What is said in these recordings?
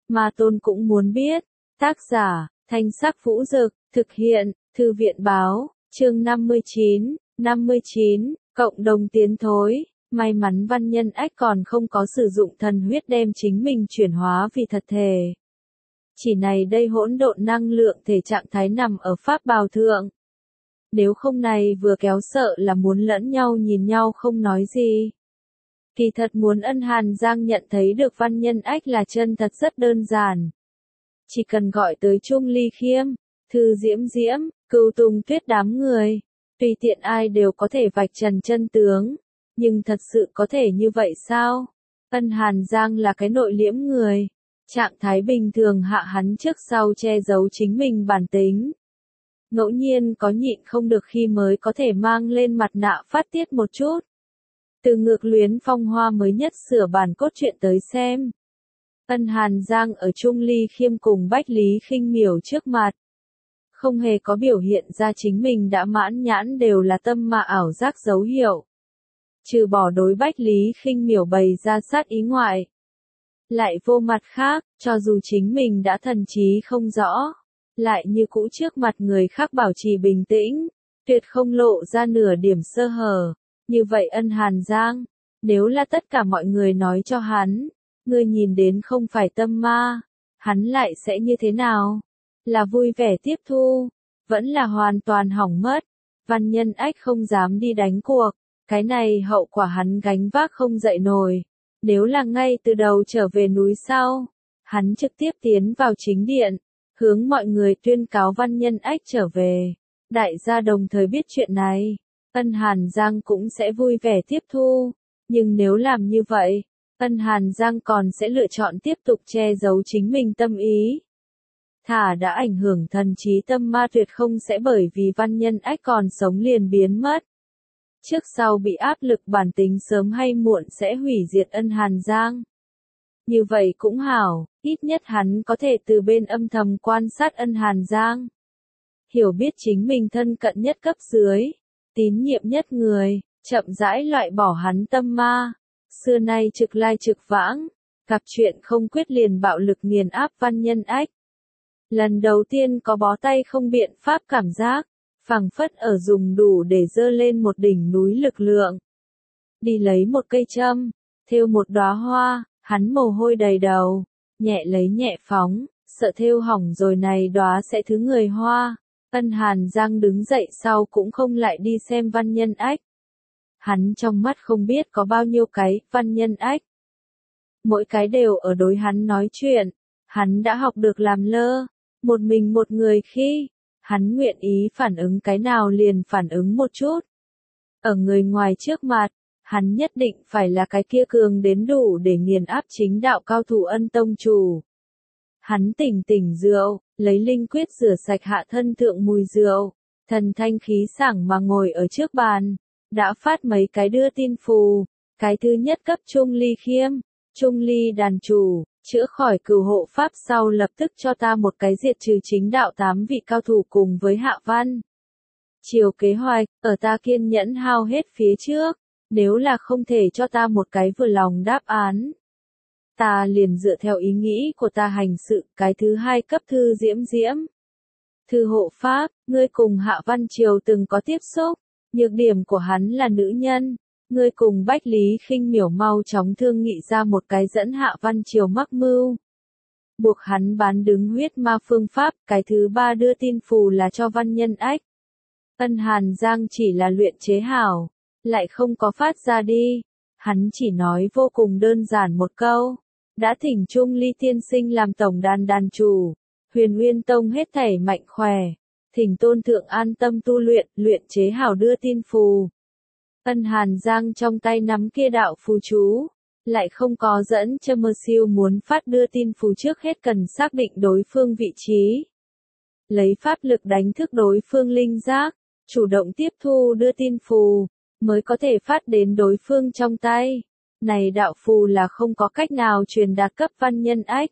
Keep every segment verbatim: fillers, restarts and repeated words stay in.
Ma Tôn cũng muốn biết. Tác giả, Thanh Sắc Vũ Dực, thực hiện, Thư viện Báo, chương năm mươi chín, năm mươi chín, cộng đồng tiến thối. May mắn Văn Nhân Ách còn không có sử dụng thần huyết đem chính mình chuyển hóa vì thật thể. Chỉ này đây hỗn độn năng lượng thể trạng thái nằm ở pháp bào thượng. Nếu không này vừa kéo sợ là muốn lẫn nhau nhìn nhau không nói gì. Kỳ thật muốn Ân Hàn Giang nhận thấy được Văn Nhân Ách là chân thật rất đơn giản. Chỉ cần gọi tới Trung Ly Khiêm, Thư Diễm Diễm, Cửu Tùng Tuyết đám người, tùy tiện ai đều có thể vạch trần chân tướng. Nhưng thật sự có thể như vậy sao? Ân Hàn Giang là cái nội liễm người. Trạng thái bình thường hạ hắn trước sau che giấu chính mình bản tính. Ngẫu nhiên có nhịn không được khi mới có thể mang lên mặt nạ phát tiết một chút. Từ Ngược Luyến Phong Hoa mới nhất sửa bản cốt truyện tới xem. Ân Hàn Giang ở Trung Ly Khiêm cùng Bách Lý Khinh Miểu trước mặt. Không hề có biểu hiện ra chính mình đã mãn nhãn đều là tâm mà ảo giác dấu hiệu. Trừ bỏ đối Bách Lý Khinh Miểu bày ra sát ý ngoại. Lại vô mặt khác, cho dù chính mình đã thần trí không rõ, lại như cũ trước mặt người khác bảo trì bình tĩnh, tuyệt không lộ ra nửa điểm sơ hở. Như vậy Ân Hàn Giang, nếu là tất cả mọi người nói cho hắn, ngươi nhìn đến không phải tâm ma, hắn lại sẽ như thế nào? Là vui vẻ tiếp thu, vẫn là hoàn toàn hỏng mất. Văn Nhân Ách không dám đi đánh cuộc, cái này hậu quả hắn gánh vác không dậy nổi. Nếu là ngay từ đầu trở về núi sau, hắn trực tiếp tiến vào chính điện, hướng mọi người tuyên cáo Văn Nhân Ách trở về. Đại gia đồng thời biết chuyện này, Ân Hàn Giang cũng sẽ vui vẻ tiếp thu. Nhưng nếu làm như vậy, Ân Hàn Giang còn sẽ lựa chọn tiếp tục che giấu chính mình tâm ý. Thả đã ảnh hưởng thần trí tâm ma tuyệt không sẽ bởi vì Văn Nhân Ách còn sống liền biến mất. Trước sau bị áp lực bản tính sớm hay muộn sẽ hủy diệt Ân Hàn Giang. Như vậy cũng hảo, ít nhất hắn có thể từ bên âm thầm quan sát Ân Hàn Giang. Hiểu biết chính mình thân cận nhất cấp dưới, tín nhiệm nhất người, chậm rãi loại bỏ hắn tâm ma. Xưa nay trực lai trực vãng, gặp chuyện không quyết liền bạo lực nghiền áp Văn Nhân Ách. Lần đầu tiên có bó tay không biện pháp cảm giác, phảng phất ở dùng đủ để dơ lên một đỉnh núi lực lượng. Đi lấy một cây châm, thêu một đóa hoa, hắn mồ hôi đầy đầu, nhẹ lấy nhẹ phóng, sợ thêu hỏng rồi này đóa sẽ thứ người hoa. Ân Hàn Giang đứng dậy sau cũng không lại đi xem Văn Nhân Ách. Hắn trong mắt không biết có bao nhiêu cái Văn Nhân Ách. Mỗi cái đều ở đối hắn nói chuyện, hắn đã học được làm lơ, một mình một người khi, hắn nguyện ý phản ứng cái nào liền phản ứng một chút. Ở người ngoài trước mặt, hắn nhất định phải là cái kia cường đến đủ để nghiền áp chính đạo cao thủ Ân tông chủ. Hắn tỉnh tỉnh rượu, lấy linh quyết rửa sạch hạ thân thượng mùi rượu, thần thanh khí sảng mà ngồi ở trước bàn, đã phát mấy cái đưa tin phù. Cái thứ nhất cấp Trung Ly Khiêm, Trung Ly đàn chủ, chữa khỏi cửu hộ pháp sau lập tức cho ta một cái diệt trừ chính đạo tám vị cao thủ cùng với Hạ Văn. Chiều kế hoạch, ở ta kiên nhẫn hao hết phía trước, nếu là không thể cho ta một cái vừa lòng đáp án. Ta liền dựa theo ý nghĩ của ta hành sự. Cái thứ hai cấp Thư Diễm Diễm. Thư hộ pháp, ngươi cùng Hạ Văn Triều từng có tiếp xúc, nhược điểm của hắn là nữ nhân. Ngươi cùng Bách Lý Khinh Miểu mau chóng thương nghị ra một cái dẫn Hạ Văn Triều mắc mưu. Buộc hắn bán đứng huyết ma phương pháp. Cái thứ ba đưa tin phù là cho Văn Nhân Ách. Ân Hàn Giang chỉ là luyện chế hảo, lại không có phát ra đi. Hắn chỉ nói vô cùng đơn giản một câu. Đã thỉnh Trung Ly tiên sinh làm tổng đàn đàn chủ. Huyền Nguyên Tông hết thảy mạnh khỏe. Thỉnh tôn thượng an tâm tu luyện, luyện chế hảo đưa tin phù. Ân Hàn Giang trong tay nắm kia đạo phù chú, lại không có dẫn cho mơ siêu muốn phát đưa tin phù trước hết cần xác định đối phương vị trí. Lấy pháp lực đánh thức đối phương linh giác, chủ động tiếp thu đưa tin phù, mới có thể phát đến đối phương trong tay. Này đạo phù là không có cách nào truyền đạt cấp Văn Nhân Ách.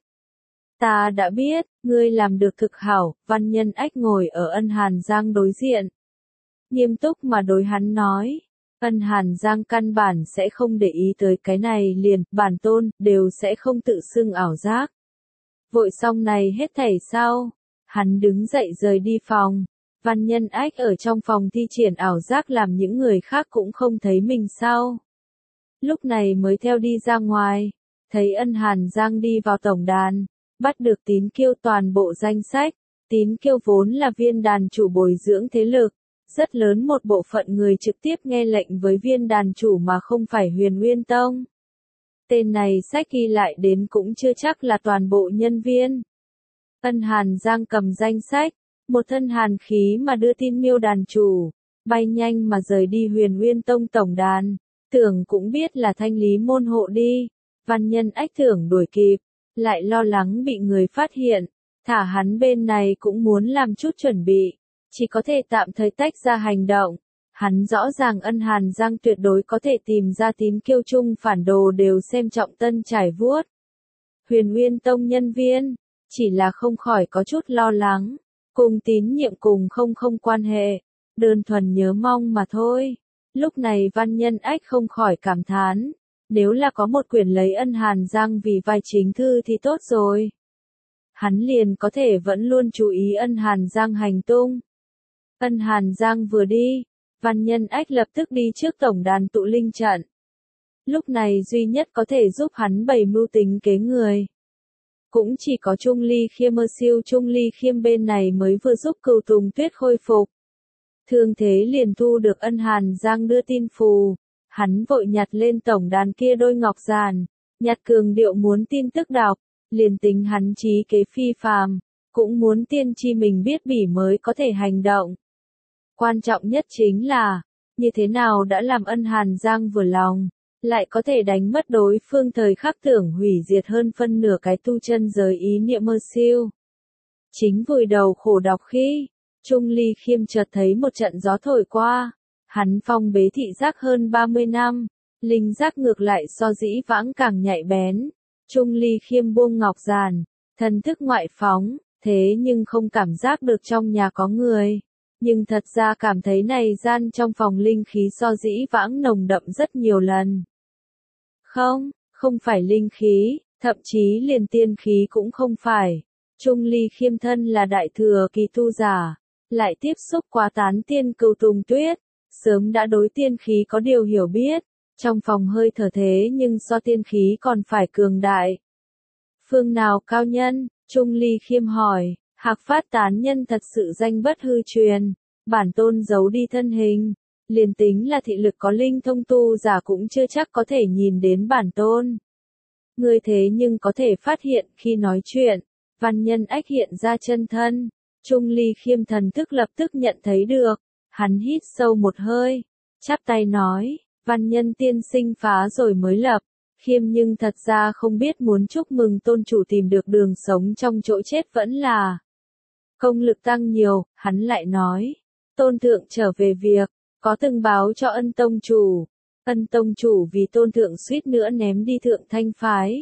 Ta đã biết, ngươi làm được thực hảo. Văn Nhân Ách ngồi ở Ân Hàn Giang đối diện, nghiêm túc mà đối hắn nói. Ân Hàn Giang căn bản sẽ không để ý tới cái này liền, bản tôn, đều sẽ không tự xưng ảo giác. vội xong này hết thảy sau. Hắn đứng dậy rời đi phòng. Văn Nhân Ách ở trong phòng thi triển ảo giác làm những người khác cũng không thấy mình sau. Lúc này mới theo đi ra ngoài, thấy Ân Hàn Giang đi vào tổng đàn, bắt được Tín Kiêu toàn bộ danh sách. Tín Kiêu vốn là viên đàn chủ bồi dưỡng thế lực, rất lớn một bộ phận người trực tiếp nghe lệnh với viên đàn chủ mà không phải Huyền Nguyên Tông. Tên này sách ghi lại đến cũng chưa chắc là toàn bộ nhân viên. Ân Hàn Giang cầm danh sách, một thân hàn khí mà đưa tin Miêu đàn chủ, bay nhanh mà rời đi Huyền Nguyên Tông tổng đàn, tưởng cũng biết là thanh lý môn hộ đi. Văn Nhân Ách tưởng đuổi kịp, lại lo lắng bị người phát hiện, thả hắn bên này cũng muốn làm chút chuẩn bị, chỉ có thể tạm thời tách ra hành động. Hắn rõ ràng Ân Hàn Giang tuyệt đối có thể tìm ra Tín Kiêu chung phản đồ đều xem trọng tân trải vuốt. Huyền Nguyên Tông nhân viên, chỉ là không khỏi có chút lo lắng, cùng tín nhiệm cùng không không quan hệ, đơn thuần nhớ mong mà thôi. Lúc này Văn Nhân Ách không khỏi cảm thán, nếu là có một quyển lấy Ân Hàn Giang vì vai chính thư thì tốt rồi. Hắn liền có thể vẫn luôn chú ý Ân Hàn Giang hành tung. Ân Hàn Giang vừa đi, Văn Nhân Ách lập tức đi trước tổng đàn tụ linh trận. Lúc này duy nhất có thể giúp hắn bày mưu tính kế người, cũng chỉ có Trung Ly Khiêm. Mơ siêu Trung Ly Khiêm bên này mới vừa giúp Cửu Tùng Tuyết khôi phục thương thế liền thu được Ân Hàn Giang đưa tin phù. Hắn vội nhặt lên tổng đàn kia đôi ngọc giản, nhặt cường điệu muốn tin tức đọc, liền tính hắn trí kế phi phàm, cũng muốn tiên tri mình biết bỉ mới có thể hành động. Quan trọng nhất chính là, như thế nào đã làm Ân Hàn Giang vừa lòng, lại có thể đánh mất đối phương thời khắc tưởng hủy diệt hơn phân nửa cái tu chân giới ý niệm mơ siêu. Chính vùi đầu khổ đọc khi, Trung Ly Khiêm chợt thấy một trận gió thổi qua, hắn phong bế thị giác hơn ba mươi năm, linh giác ngược lại so dĩ vãng càng nhạy bén. Trung Ly Khiêm buông ngọc giản, thần thức ngoại phóng, thế nhưng không cảm giác được trong nhà có người. Nhưng thật ra cảm thấy này gian trong phòng linh khí so dĩ vãng nồng đậm rất nhiều lần. Không, không phải linh khí, thậm chí liền tiên khí cũng không phải. Trung Ly Khiêm thân là đại thừa kỳ tu giả, lại tiếp xúc quá tán tiên Cửu Tùng Tuyết, sớm đã đối tiên khí có điều hiểu biết, trong phòng hơi thở thế nhưng so tiên khí còn phải cường đại. Phương nào cao nhân? Trung Ly Khiêm hỏi. Hạc Phát tán nhân thật sự danh bất hư truyền, bản tôn giấu đi thân hình, liền tính là thị lực có linh thông tu giả cũng chưa chắc có thể nhìn đến bản tôn. Người thế nhưng có thể phát hiện khi nói chuyện, Văn Nhân Ách hiện ra chân thân, Trung Ly Khiêm thần thức lập tức nhận thấy được, hắn hít sâu một hơi, chắp tay nói, Văn Nhân tiên sinh phá rồi mới lập. Khiêm nhưng thật ra không biết muốn chúc mừng tôn chủ tìm được đường sống trong chỗ chết vẫn là công lực tăng nhiều. Hắn lại nói, tôn thượng trở về việc, có từng báo cho Ân tông chủ, Ân tông chủ vì tôn thượng suýt nữa ném đi thượng thanh phái.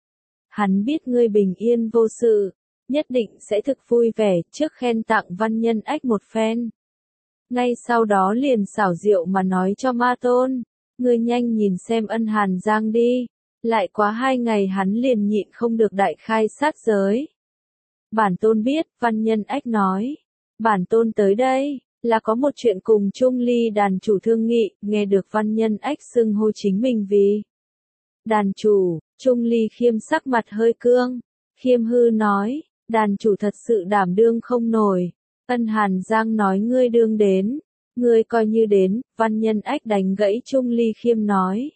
Hắn biết ngươi bình yên vô sự, nhất định sẽ thực vui vẻ, trước khen tặng Văn Nhân Ách một phen. Ngay sau đó liền xảo diệu mà nói cho Ma Tôn, ngươi nhanh nhìn xem Ân Hàn Giang đi, lại quá hai ngày hắn liền nhịn không được đại khai sát giới. Bản tôn biết, Văn Nhân Ách nói, bản tôn tới đây, là có một chuyện cùng Trung Ly đàn chủ thương nghị. Nghe được Văn Nhân Ách xưng hô chính mình vì đàn chủ, Trung Ly Khiêm sắc mặt hơi cương, Khiêm hư nói, đàn chủ thật sự đảm đương không nổi. Ân Hàn Giang nói ngươi đương đến, ngươi coi như đến. Văn Nhân Ách đánh gãy Trung Ly Khiêm nói,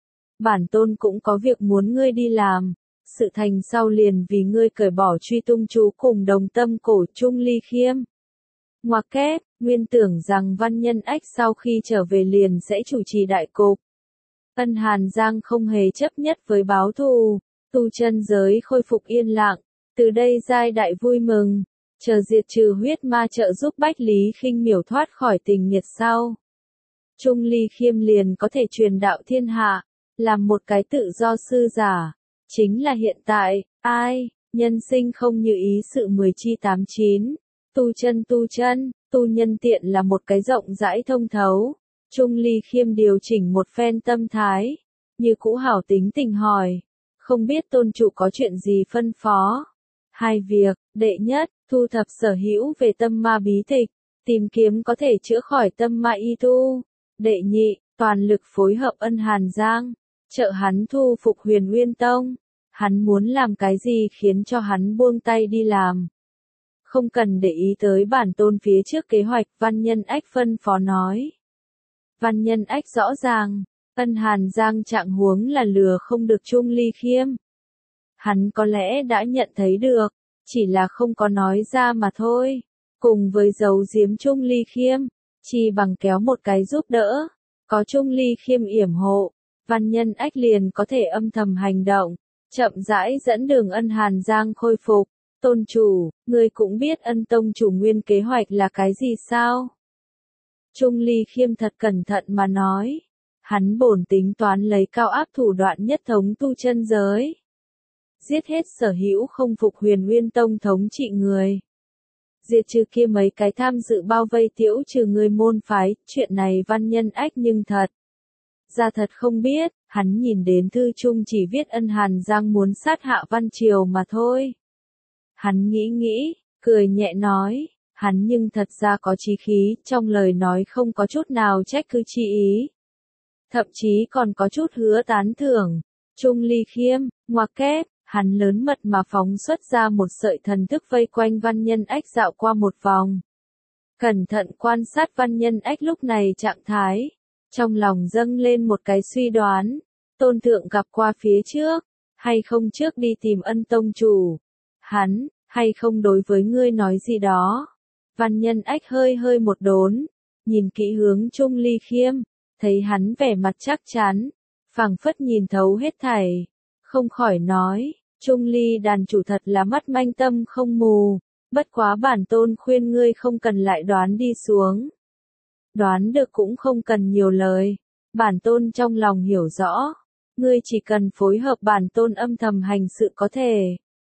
bản tôn cũng có việc muốn ngươi đi làm, sự thành sau liền vì ngươi cởi bỏ truy tung chú cùng đồng tâm cổ. Trung Ly Khiêm ngoặc kép, nguyên tưởng rằng Văn Nhân Ách sau khi trở về liền sẽ chủ trì đại cục. Ân Hàn Giang không hề chấp nhất với báo thù, tu chân giới khôi phục yên lặng, từ đây giai đại vui mừng, chờ diệt trừ huyết ma trợ giúp Bách Lý Khinh Miểu thoát khỏi tình nghiệt sau. Trung Ly Khiêm liền có thể truyền đạo thiên hạ, làm một cái tự do sư giả. Chính là hiện tại, ai, nhân sinh không như ý sự mười chi tám chín, tu chân tu chân, tu nhân tiện là một cái rộng rãi thông thấu. Trung Ly Khiêm điều chỉnh một phen tâm thái, như cũ hảo tính tình hỏi, không biết tôn chủ có chuyện gì phân phó. Hai việc, đệ nhất, thu thập sở hữu về tâm ma bí tịch, tìm kiếm có thể chữa khỏi tâm ma y tu. Đệ nhị, toàn lực phối hợp Ân Hàn Giang, trợ hắn thu phục Huyền Nguyên Tông. Hắn muốn làm cái gì khiến cho hắn buông tay đi làm. Không cần để ý tới bản tôn phía trước kế hoạch, Văn Nhân Ách phân phó nói. Văn Nhân Ách rõ ràng, Ân Hàn Giang trạng huống là lừa không được Trung Ly Khiêm. Hắn có lẽ đã nhận thấy được, chỉ là không có nói ra mà thôi. Cùng với giấu giếm Trung Ly Khiêm, chỉ bằng kéo một cái giúp đỡ, có Trung Ly Khiêm yểm hộ, Văn Nhân Ách liền có thể âm thầm hành động, chậm rãi dẫn đường Ân Hàn Giang khôi phục. Tôn chủ, ngươi cũng biết Ân tông chủ nguyên kế hoạch là cái gì sao? Trung Ly Khiêm thật cẩn thận mà nói. Hắn bổn tính toán lấy cao áp thủ đoạn nhất thống tu chân giới. Giết hết sở hữu không phục Huyền Nguyên Tông thống trị người. Diệt trừ kia mấy cái tham dự bao vây tiễu trừ người môn phái, chuyện này Văn Nhân Ách nhưng thật. Ra thật không biết, hắn nhìn đến thư chung chỉ viết Ân Hàn Giang muốn sát hạ Văn Triều mà thôi. Hắn nghĩ nghĩ, cười nhẹ nói, hắn nhưng thật ra có chí khí, trong lời nói không có chút nào trách cứ chi ý. Thậm chí còn có chút hứa tán thưởng. Trung Ly Khiêm, ngoặc kép, hắn lớn mật mà phóng xuất ra một sợi thần thức vây quanh Văn Nhân Ách dạo qua một vòng. Cẩn thận quan sát Văn Nhân Ách lúc này trạng thái. Trong lòng dâng lên một cái suy đoán. Tôn thượng gặp qua phía trước, hay không trước đi tìm Ân tông chủ. Hắn, hay không đối với ngươi nói gì đó. Văn Nhân Ách hơi hơi một đốn, nhìn kỹ hướng Trung Ly Khiêm, thấy hắn vẻ mặt chắc chắn, phảng phất nhìn thấu hết thảy, không khỏi nói, Trung Ly đàn chủ thật là mắt manh tâm không mù, bất quá bản tôn khuyên ngươi không cần lại đoán đi xuống. Đoán được cũng không cần nhiều lời, bản tôn trong lòng hiểu rõ, ngươi chỉ cần phối hợp bản tôn âm thầm hành sự có thể.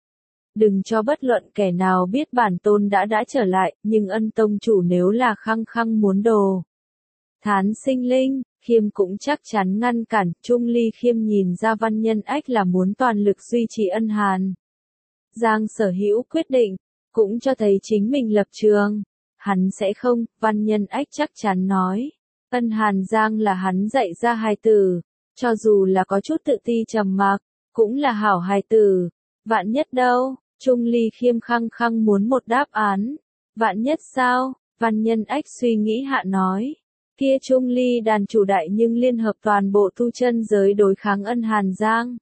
Đừng cho bất luận kẻ nào biết bản tôn đã đã trở lại, nhưng Ân tông chủ nếu là khăng khăng muốn đồ. Thán sinh linh, Khiêm cũng chắc chắn ngăn cản, Trung Ly Khiêm nhìn ra Văn Nhân Ách là muốn toàn lực duy trì Ân Hàn Giang sở hữu quyết định, cũng cho thấy chính mình lập trường. Hắn sẽ không, Văn Nhân Ách chắc chắn nói. Ân Hàn Giang là hắn dạy ra hài tử, cho dù là có chút tự ti trầm mặc, cũng là hảo hài tử. Vạn nhất đâu, Trung Ly Khiêm khăng khăng muốn một đáp án. Vạn nhất sao, Văn Nhân Ách suy nghĩ hạ nói. Kia Trung Ly đàn chủ đại nhưng liên hợp toàn bộ tu chân giới đối kháng Ân Hàn Giang.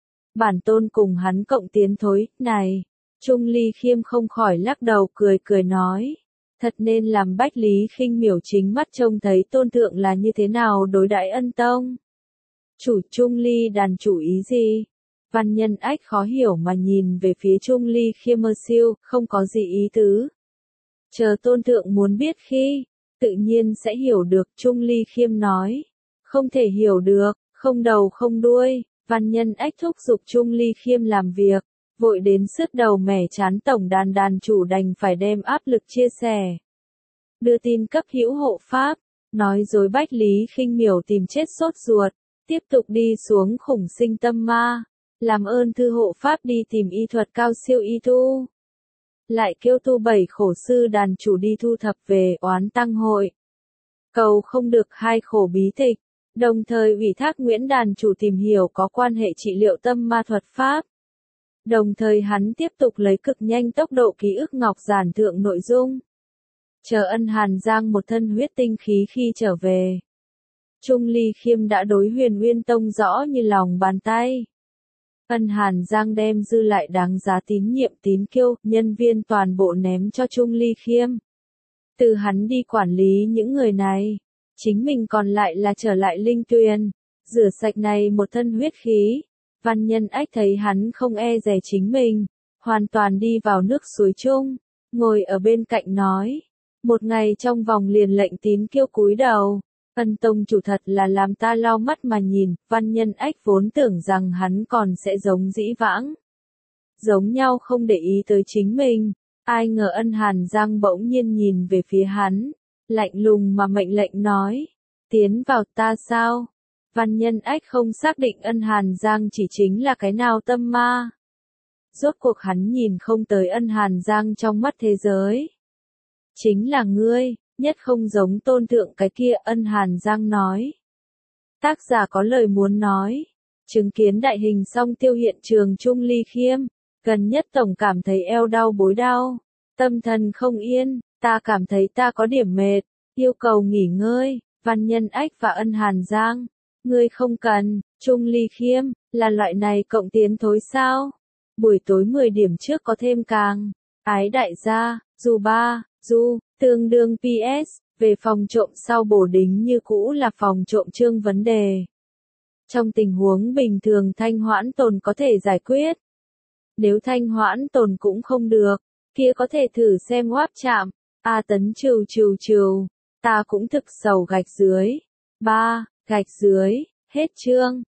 Bản tôn cùng hắn cộng tiến thối, này. Trung Ly Khiêm không khỏi lắc đầu cười cười nói. Thật nên làm Bách Lý Khinh Miểu chính mắt trông thấy tôn thượng là như thế nào đối đãi Ân tông. Chủ Trung Ly đàn chủ ý gì? Văn Nhân Ách khó hiểu mà nhìn về phía Trung Ly Khiêm mơ siêu, không có gì ý tứ. Chờ tôn thượng muốn biết khi, tự nhiên sẽ hiểu được, Trung Ly Khiêm nói. Không thể hiểu được, không đầu không đuôi, Văn Nhân Ách thúc giục Trung Ly Khiêm làm việc, vội đến sứt đầu mẻ chán tổng đàn đàn chủ đành phải đem áp lực chia sẻ. Đưa tin cấp hữu hộ pháp, nói dối Bách Lý Khinh Miểu tìm chết sốt ruột, tiếp tục đi xuống khủng sinh tâm ma. Làm ơn thư hộ pháp đi tìm y thuật cao siêu y tu. Lại kêu tu bảy khổ sư đàn chủ đi thu thập về oán tăng hội. Cầu không được hai khổ bí tịch, đồng thời ủy thác Nguyễn đàn chủ tìm hiểu có quan hệ trị liệu tâm ma thuật pháp. Đồng thời hắn tiếp tục lấy cực nhanh tốc độ ký ức ngọc giản thượng nội dung. Chờ Ân Hàn Giang một thân huyết tinh khí khi trở về. Trung Ly Khiêm đã đối Huyền Nguyên Tông rõ như lòng bàn tay. Ân Hàn Giang đem dư lại đáng giá tín nhiệm tín kiêu, nhân viên toàn bộ ném cho Trung Ly Khiêm. Từ hắn đi quản lý những người này, chính mình còn lại là trở lại linh tuyền, rửa sạch này một thân huyết khí. Văn Nhân Ách thấy hắn không e dè chính mình, hoàn toàn đi vào nước suối chung, ngồi ở bên cạnh nói. Một ngày trong vòng liền lệnh tín kiêu cúi đầu. Ân tông chủ thật là làm ta lau mắt mà nhìn, Văn Nhân Ách vốn tưởng rằng hắn còn sẽ giống dĩ vãng. Giống nhau không để ý tới chính mình, ai ngờ Ân Hàn Giang bỗng nhiên nhìn về phía hắn, lạnh lùng mà mệnh lệnh nói, tiến vào ta sao? Văn Nhân Ách không xác định Ân Hàn Giang chỉ chính là cái nào tâm ma. rốt cuộc hắn nhìn không tới ân hàn giang trong mắt thế giới. Chính là ngươi, nhất không giống tôn thượng cái kia, ân hàn giang nói. Tác giả có lời muốn nói. Chứng kiến đại hình song tiêu hiện trường Trung Ly Khiêm, gần nhất tổng cảm thấy eo đau bối đau, tâm thần không yên, ta cảm thấy ta có điểm mệt, yêu cầu nghỉ ngơi, Văn Nhân Ách và Ân Hàn Giang. Ngươi không cần, Trung Ly Khiêm, là loại này cộng tiến thối sao? Buổi tối mười điểm trước có thêm càng. Ái đại gia, dù ba, du, tương đương pê ét, về phòng trộm sau bổ đính như cũ là phòng trộm chương vấn đề. Trong tình huống bình thường thanh hoãn tồn có thể giải quyết. Nếu thanh hoãn tồn cũng không được, kia có thể thử xem wáp chạm. A Tấn trừ trừ trừ, ta cũng thực sầu gạch dưới. ba, gạch dưới, hết chương.